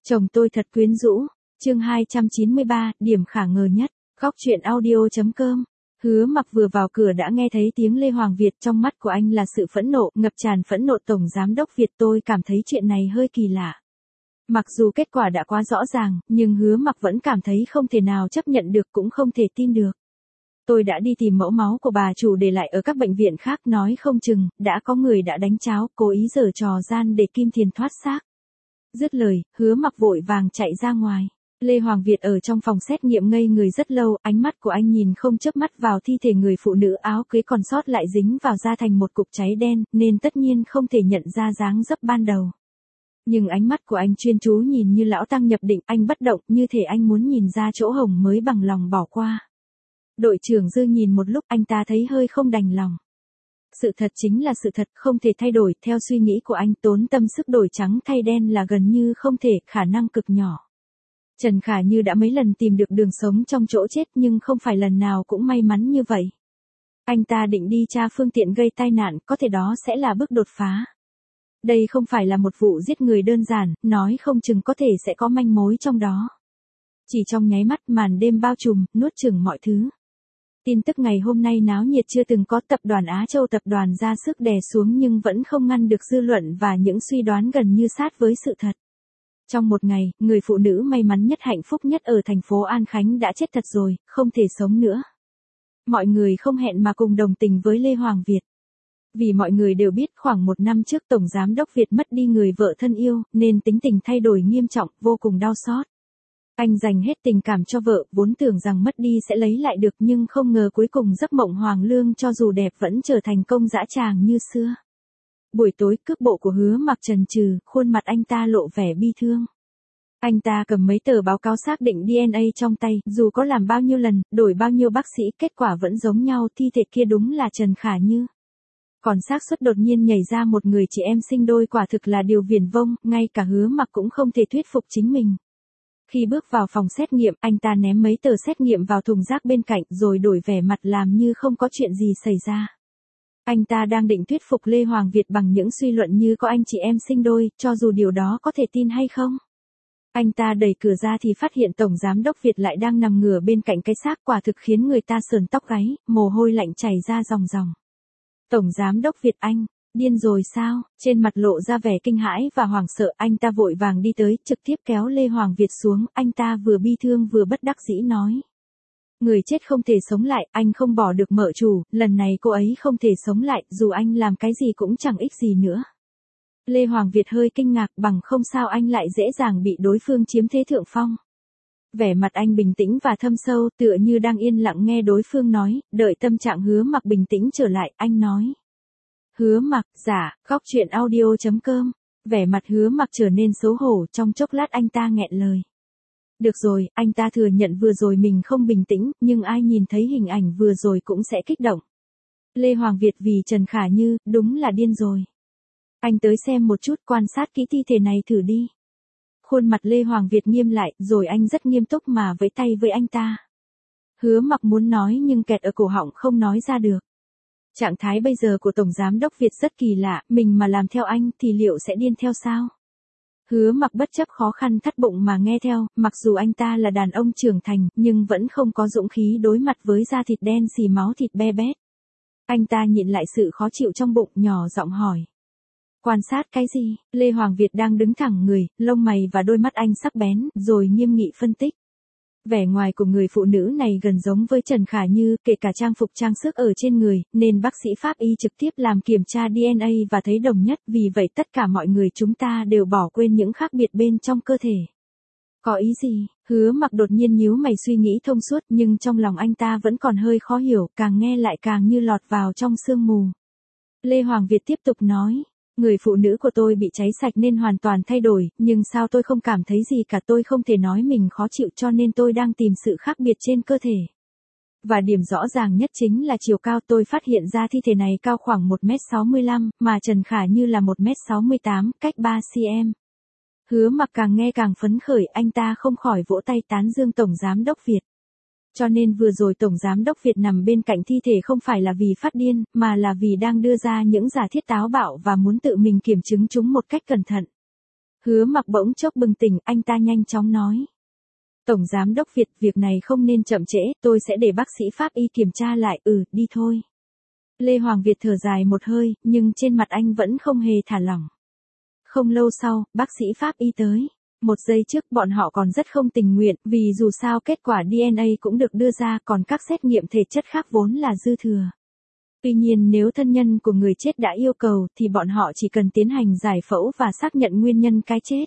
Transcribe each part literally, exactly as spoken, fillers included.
Chồng tôi thật quyến rũ. Chương hai trăm chín mươi ba, điểm khả ngờ nhất. Góc truyện audio.com. Hứa Mặc vừa vào cửa đã nghe thấy tiếng Lê Hoàng Việt, trong mắt của anh là sự phẫn nộ, ngập tràn phẫn nộ. Tổng giám đốc Việt, tôi cảm thấy chuyện này hơi kỳ lạ. Mặc dù kết quả đã quá rõ ràng, nhưng Hứa Mặc vẫn cảm thấy không thể nào chấp nhận được, cũng không thể tin được. Tôi đã đi tìm mẫu máu của bà chủ để lại ở các bệnh viện khác, nói không chừng đã có người đã đánh cháo, cố ý giở trò gian để Kim Thiền thoát xác. Dứt lời, Hứa Mặc vội vàng chạy ra ngoài. Lê Hoàng Việt ở trong phòng xét nghiệm ngây người rất lâu, ánh mắt của anh nhìn không chớp mắt vào thi thể người phụ nữ, áo cưới còn sót lại dính vào da thành một cục cháy đen, nên tất nhiên không thể nhận ra dáng dấp ban đầu. Nhưng ánh mắt của anh chuyên chú nhìn như lão tăng nhập định, anh bất động, như thể anh muốn nhìn ra chỗ hổng mới bằng lòng bỏ qua. Đội trưởng Dư nhìn một lúc, anh ta thấy hơi không đành lòng. Sự thật chính là sự thật, không thể thay đổi. Theo suy nghĩ của anh, tốn tâm sức đổi trắng thay đen là gần như không thể, khả năng cực nhỏ. Trần Khả Như đã mấy lần tìm được đường sống trong chỗ chết, nhưng không phải lần nào cũng may mắn như vậy. Anh ta định đi tra phương tiện gây tai nạn, có thể đó sẽ là bước đột phá. Đây không phải là một vụ giết người đơn giản, nói không chừng có thể sẽ có manh mối trong đó. Chỉ trong nháy mắt, màn đêm bao trùm, nuốt chửng mọi thứ. Tin tức ngày hôm nay náo nhiệt chưa từng có. Tập đoàn Á Châu tập đoàn ra sức đè xuống nhưng vẫn không ngăn được dư luận và những suy đoán gần như sát với sự thật. Trong một ngày, người phụ nữ may mắn nhất, hạnh phúc nhất ở thành phố An Khánh đã chết thật rồi, không thể sống nữa. Mọi người không hẹn mà cùng đồng tình với Lê Hoàng Việt. Vì mọi người đều biết khoảng một năm trước Tổng Giám đốc Việt mất đi người vợ thân yêu, nên tính tình thay đổi nghiêm trọng, vô cùng đau xót. Anh dành hết tình cảm cho vợ, vốn tưởng rằng mất đi sẽ lấy lại được, nhưng không ngờ cuối cùng giấc mộng hoàng lương cho dù đẹp vẫn trở thành công dã tràng như xưa. Buổi tối, cước bộ của Hứa Mặc chần chừ, khuôn mặt anh ta lộ vẻ bi thương. Anh ta cầm mấy tờ báo cáo xác định đê en a trong tay, dù có làm bao nhiêu lần, đổi bao nhiêu bác sĩ, kết quả vẫn giống nhau, thi thể kia đúng là Trần Khả Như. Còn xác suất đột nhiên nhảy ra một người chị em sinh đôi quả thực là điều viển vông, ngay cả Hứa Mặc cũng không thể thuyết phục chính mình. Khi bước vào phòng xét nghiệm, anh ta ném mấy tờ xét nghiệm vào thùng rác bên cạnh, rồi đổi vẻ mặt làm như không có chuyện gì xảy ra. Anh ta đang định thuyết phục Lê Hoàng Việt bằng những suy luận như có anh chị em sinh đôi, cho dù điều đó có thể tin hay không. Anh ta đẩy cửa ra thì phát hiện Tổng Giám đốc Việt lại đang nằm ngửa bên cạnh cái xác, quả thực khiến người ta sờn tóc gáy, mồ hôi lạnh chảy ra ròng ròng. Tổng Giám đốc Việt, anh, điên rồi sao? Trên mặt lộ ra vẻ kinh hãi và hoảng sợ, anh ta vội vàng đi tới, trực tiếp kéo Lê Hoàng Việt xuống, anh ta vừa bi thương vừa bất đắc dĩ nói. Người chết không thể sống lại, anh không bỏ được mợ chủ, lần này cô ấy không thể sống lại, dù anh làm cái gì cũng chẳng ích gì nữa. Lê Hoàng Việt hơi kinh ngạc, bằng không sao anh lại dễ dàng bị đối phương chiếm thế thượng phong. Vẻ mặt anh bình tĩnh và thâm sâu, tựa như đang yên lặng nghe đối phương nói, đợi tâm trạng Hứa Mặc bình tĩnh trở lại, anh nói. Hứa Mặc, dạ, góc truyện audio.com. Vẻ mặt Hứa Mặc trở nên xấu hổ, trong chốc lát anh ta nghẹn lời. Được rồi, anh ta thừa nhận vừa rồi mình không bình tĩnh, nhưng ai nhìn thấy hình ảnh vừa rồi cũng sẽ kích động. Lê Hoàng Việt vì Trần Khả Như, đúng là điên rồi. Anh tới xem một chút, quan sát kỹ thi thể này thử đi. Khuôn mặt Lê Hoàng Việt nghiêm lại, rồi anh rất nghiêm túc mà vẫy tay với anh ta. Hứa Mặc muốn nói nhưng kẹt ở cổ họng không nói ra được. Trạng thái bây giờ của Tổng Giám đốc Việt rất kỳ lạ, mình mà làm theo anh thì liệu sẽ điên theo sao? Hứa Mặc bất chấp khó khăn thắt bụng mà nghe theo, mặc dù anh ta là đàn ông trưởng thành, nhưng vẫn không có dũng khí đối mặt với da thịt đen xì máu thịt be bét. Anh ta nhịn lại sự khó chịu trong bụng, nhỏ giọng hỏi. Quan sát cái gì? Lê Hoàng Việt đang đứng thẳng người, lông mày và đôi mắt anh sắc bén, rồi nghiêm nghị phân tích. Vẻ ngoài của người phụ nữ này gần giống với Trần Khả Như, kể cả trang phục trang sức ở trên người, nên bác sĩ pháp y trực tiếp làm kiểm tra đê en a và thấy đồng nhất, vì vậy tất cả mọi người chúng ta đều bỏ quên những khác biệt bên trong cơ thể. Có ý gì? Hứa Mặc đột nhiên nhíu mày suy nghĩ thông suốt, nhưng trong lòng anh ta vẫn còn hơi khó hiểu, càng nghe lại càng như lọt vào trong sương mù. Lê Hoàng Việt tiếp tục nói. Người phụ nữ của tôi bị cháy sạch nên hoàn toàn thay đổi, nhưng sao tôi không cảm thấy gì cả, tôi không thể nói mình khó chịu, cho nên tôi đang tìm sự khác biệt trên cơ thể. Và điểm rõ ràng nhất chính là chiều cao, tôi phát hiện ra thi thể này cao khoảng một mét sáu mươi lăm, mà Trần Khả Như là một mét sáu mươi tám, cách ba xăng-ti-mét. Hứa Mặc càng nghe càng phấn khởi, anh ta không khỏi vỗ tay tán dương Tổng Giám đốc Việt. Cho nên vừa rồi Tổng Giám đốc Việt nằm bên cạnh thi thể không phải là vì phát điên, mà là vì đang đưa ra những giả thiết táo bạo và muốn tự mình kiểm chứng chúng một cách cẩn thận. Hứa Mặc bỗng chốc bừng tỉnh, anh ta nhanh chóng nói. Tổng Giám đốc Việt, việc này không nên chậm trễ, tôi sẽ để bác sĩ pháp y kiểm tra lại, ừ, đi thôi. Lê Hoàng Việt thở dài một hơi, nhưng trên mặt anh vẫn không hề thả lỏng. Không lâu sau, bác sĩ pháp y tới. Một giây trước bọn họ còn rất không tình nguyện, vì dù sao kết quả đê en a cũng được đưa ra, còn các xét nghiệm thể chất khác vốn là dư thừa. Tuy nhiên nếu thân nhân của người chết đã yêu cầu, thì bọn họ chỉ cần tiến hành giải phẫu và xác nhận nguyên nhân cái chết.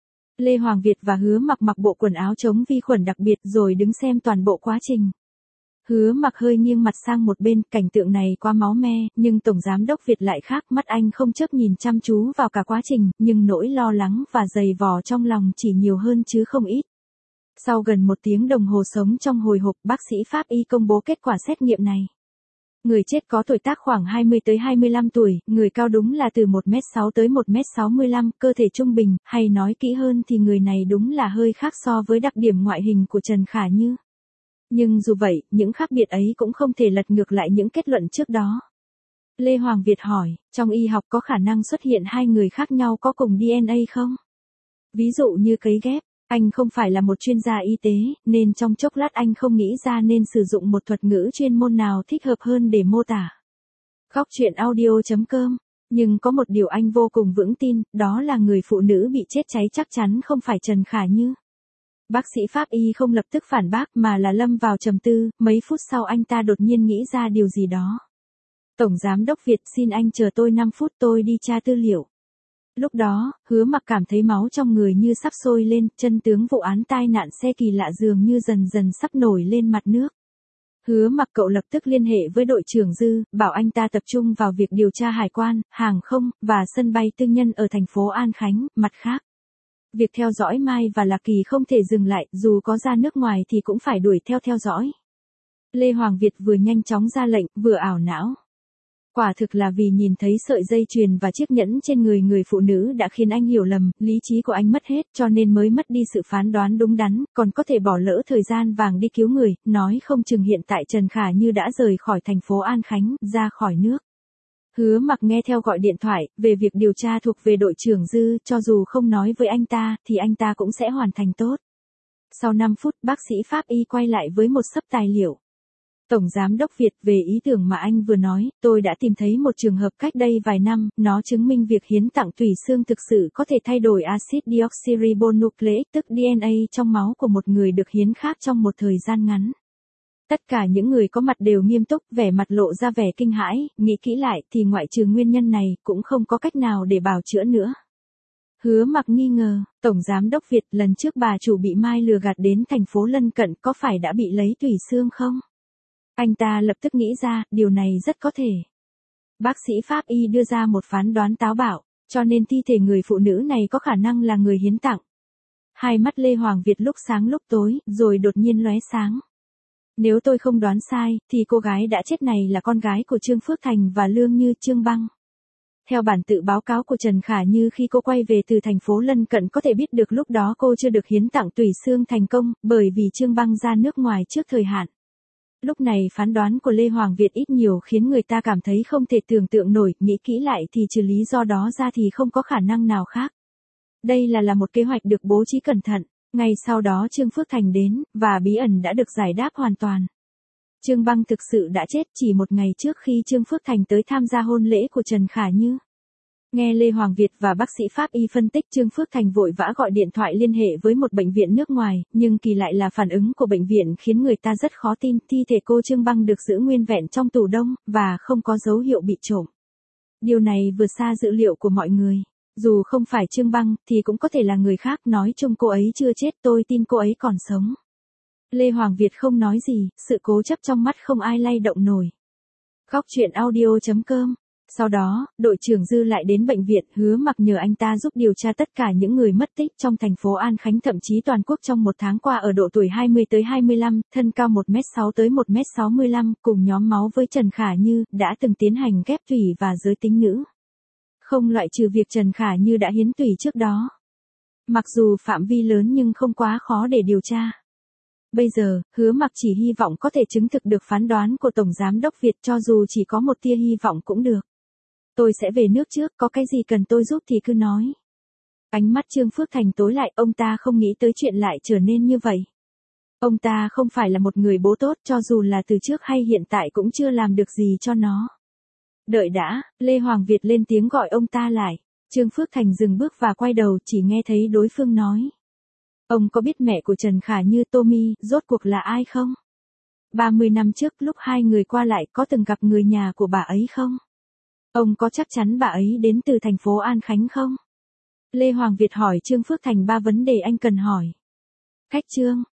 Lê Hoàng Việt và Hứa Mặc mặc bộ quần áo chống vi khuẩn đặc biệt rồi đứng xem toàn bộ quá trình. Hứa Mặc hơi nghiêng mặt sang một bên, cảnh tượng này quá máu me, nhưng Tổng Giám đốc Việt lại khác, mắt anh không chớp nhìn chăm chú vào cả quá trình, nhưng nỗi lo lắng và dày vò trong lòng chỉ nhiều hơn chứ không ít. Sau gần một tiếng đồng hồ sống trong hồi hộp, bác sĩ pháp y công bố kết quả xét nghiệm này. Người chết có tuổi tác khoảng hai mươi tới hai mươi lăm tuổi, người cao đúng là từ một mét sáu tới một mét sáu mươi lăm, cơ thể trung bình, hay nói kỹ hơn thì người này đúng là hơi khác so với đặc điểm ngoại hình của Trần Khả Như. Nhưng dù vậy, những khác biệt ấy cũng không thể lật ngược lại những kết luận trước đó. Lê Hoàng Việt hỏi, trong y học có khả năng xuất hiện hai người khác nhau có cùng đê en a không? Ví dụ như cấy ghép, anh không phải là một chuyên gia y tế, nên trong chốc lát anh không nghĩ ra nên sử dụng một thuật ngữ chuyên môn nào thích hợp hơn để mô tả. Góc truyện audio chấm com. Nhưng có một điều anh vô cùng vững tin, đó là người phụ nữ bị chết cháy chắc chắn không phải Trần Khả Như. Bác sĩ pháp y không lập tức phản bác mà là lâm vào trầm tư, mấy phút sau anh ta đột nhiên nghĩ ra điều gì đó. Tổng Giám đốc Việt, xin anh chờ tôi năm phút, tôi đi tra tư liệu. Lúc đó, Hứa Mặc cảm thấy máu trong người như sắp sôi lên, chân tướng vụ án tai nạn xe kỳ lạ dường như dần dần sắp nổi lên mặt nước. Hứa Mặc cậu lập tức liên hệ với đội trưởng Dư, bảo anh ta tập trung vào việc điều tra hải quan, hàng không, và sân bay tư nhân ở thành phố An Khánh. Mặt khác, việc theo dõi Mai và Lạc Kỳ không thể dừng lại, dù có ra nước ngoài thì cũng phải đuổi theo theo dõi. Lê Hoàng Việt vừa nhanh chóng ra lệnh, vừa ảo não. Quả thực là vì nhìn thấy sợi dây chuyền và chiếc nhẫn trên người người phụ nữ đã khiến anh hiểu lầm, lý trí của anh mất hết cho nên mới mất đi sự phán đoán đúng đắn, còn có thể bỏ lỡ thời gian vàng đi cứu người, nói không chừng hiện tại Trần Khả Như đã rời khỏi thành phố An Khánh, ra khỏi nước. Hứa Mặc nghe theo gọi điện thoại, về việc điều tra thuộc về đội trưởng Dư, cho dù không nói với anh ta, thì anh ta cũng sẽ hoàn thành tốt. Sau năm phút, bác sĩ pháp y quay lại với một xấp tài liệu. Tổng Giám đốc Việt, về ý tưởng mà anh vừa nói, tôi đã tìm thấy một trường hợp cách đây vài năm, nó chứng minh việc hiến tặng tủy xương thực sự có thể thay đổi axit deoxyribonucleic, tức đê en a trong máu của một người được hiến khác trong một thời gian ngắn. Tất cả những người có mặt đều nghiêm túc, vẻ mặt lộ ra vẻ kinh hãi, nghĩ kỹ lại thì ngoại trừ nguyên nhân này, cũng không có cách nào để bào chữa nữa. Hứa Mặc nghi ngờ, Tổng Giám đốc Việt, lần trước bà chủ bị Mai lừa gạt đến thành phố lân cận có phải đã bị lấy tủy xương không? Anh ta lập tức nghĩ ra, điều này rất có thể. Bác sĩ pháp y đưa ra một phán đoán táo bạo, cho nên thi thể người phụ nữ này có khả năng là người hiến tặng. Hai mắt Lê Hoàng Việt lúc sáng lúc tối, rồi đột nhiên lóe sáng. Nếu tôi không đoán sai, thì cô gái đã chết này là con gái của Trương Phước Thành và Lương Như, Trương Băng. Theo bản tự báo cáo của Trần Khả Như khi cô quay về từ thành phố lân cận có thể biết được lúc đó cô chưa được hiến tặng tủy xương thành công, bởi vì Trương Băng ra nước ngoài trước thời hạn. Lúc này phán đoán của Lê Hoàng Việt ít nhiều khiến người ta cảm thấy không thể tưởng tượng nổi, nghĩ kỹ lại thì trừ lý do đó ra thì không có khả năng nào khác. Đây là là một kế hoạch được bố trí cẩn thận. Ngay sau đó Trương Phước Thành đến, và bí ẩn đã được giải đáp hoàn toàn. Trương Băng thực sự đã chết chỉ một ngày trước khi Trương Phước Thành tới tham gia hôn lễ của Trần Khả Như. Nghe Lê Hoàng Việt và bác sĩ pháp y phân tích, Trương Phước Thành vội vã gọi điện thoại liên hệ với một bệnh viện nước ngoài, nhưng kỳ lại là phản ứng của bệnh viện khiến người ta rất khó tin, thi thể cô Trương Băng được giữ nguyên vẹn trong tủ đông, và không có dấu hiệu bị trộm. Điều này vượt xa dự liệu của mọi người. Dù không phải Trương Băng, thì cũng có thể là người khác, nói chung cô ấy chưa chết, tôi tin cô ấy còn sống. Lê Hoàng Việt không nói gì, sự cố chấp trong mắt không ai lay động nổi. Góc truyện audio chấm com. Sau đó, đội trưởng Dư lại đến bệnh viện, Hứa Mặc nhờ anh ta giúp điều tra tất cả những người mất tích trong thành phố An Khánh, thậm chí toàn quốc trong một tháng qua ở độ tuổi hai mươi tới hai mươi lăm, thân cao một mét sáu tới một mét sáu mươi lăm, cùng nhóm máu với Trần Khả Như, đã từng tiến hành ghép tủy và giới tính nữ. Không loại trừ việc Trần Khả Như đã hiến tủy trước đó. Mặc dù phạm vi lớn nhưng không quá khó để điều tra. Bây giờ, Hứa Mặc chỉ hy vọng có thể chứng thực được phán đoán của Tổng Giám đốc Việt, cho dù chỉ có một tia hy vọng cũng được. Tôi sẽ về nước trước, có cái gì cần tôi giúp thì cứ nói. Ánh mắt Trương Phước Thành tối lại, ông ta không nghĩ tới chuyện lại trở nên như vậy. Ông ta không phải là một người bố tốt, cho dù là từ trước hay hiện tại cũng chưa làm được gì cho nó. Đợi đã, Lê Hoàng Việt lên tiếng gọi ông ta lại. Trương Phước Thành dừng bước và quay đầu, chỉ nghe thấy đối phương nói. Ông có biết mẹ của Trần Khả Như, Tommy, rốt cuộc là ai không? ba mươi năm trước lúc hai người qua lại có từng gặp người nhà của bà ấy không? Ông có chắc chắn bà ấy đến từ thành phố An Khánh không? Lê Hoàng Việt hỏi Trương Phước Thành ba vấn đề anh cần hỏi. Cách Trương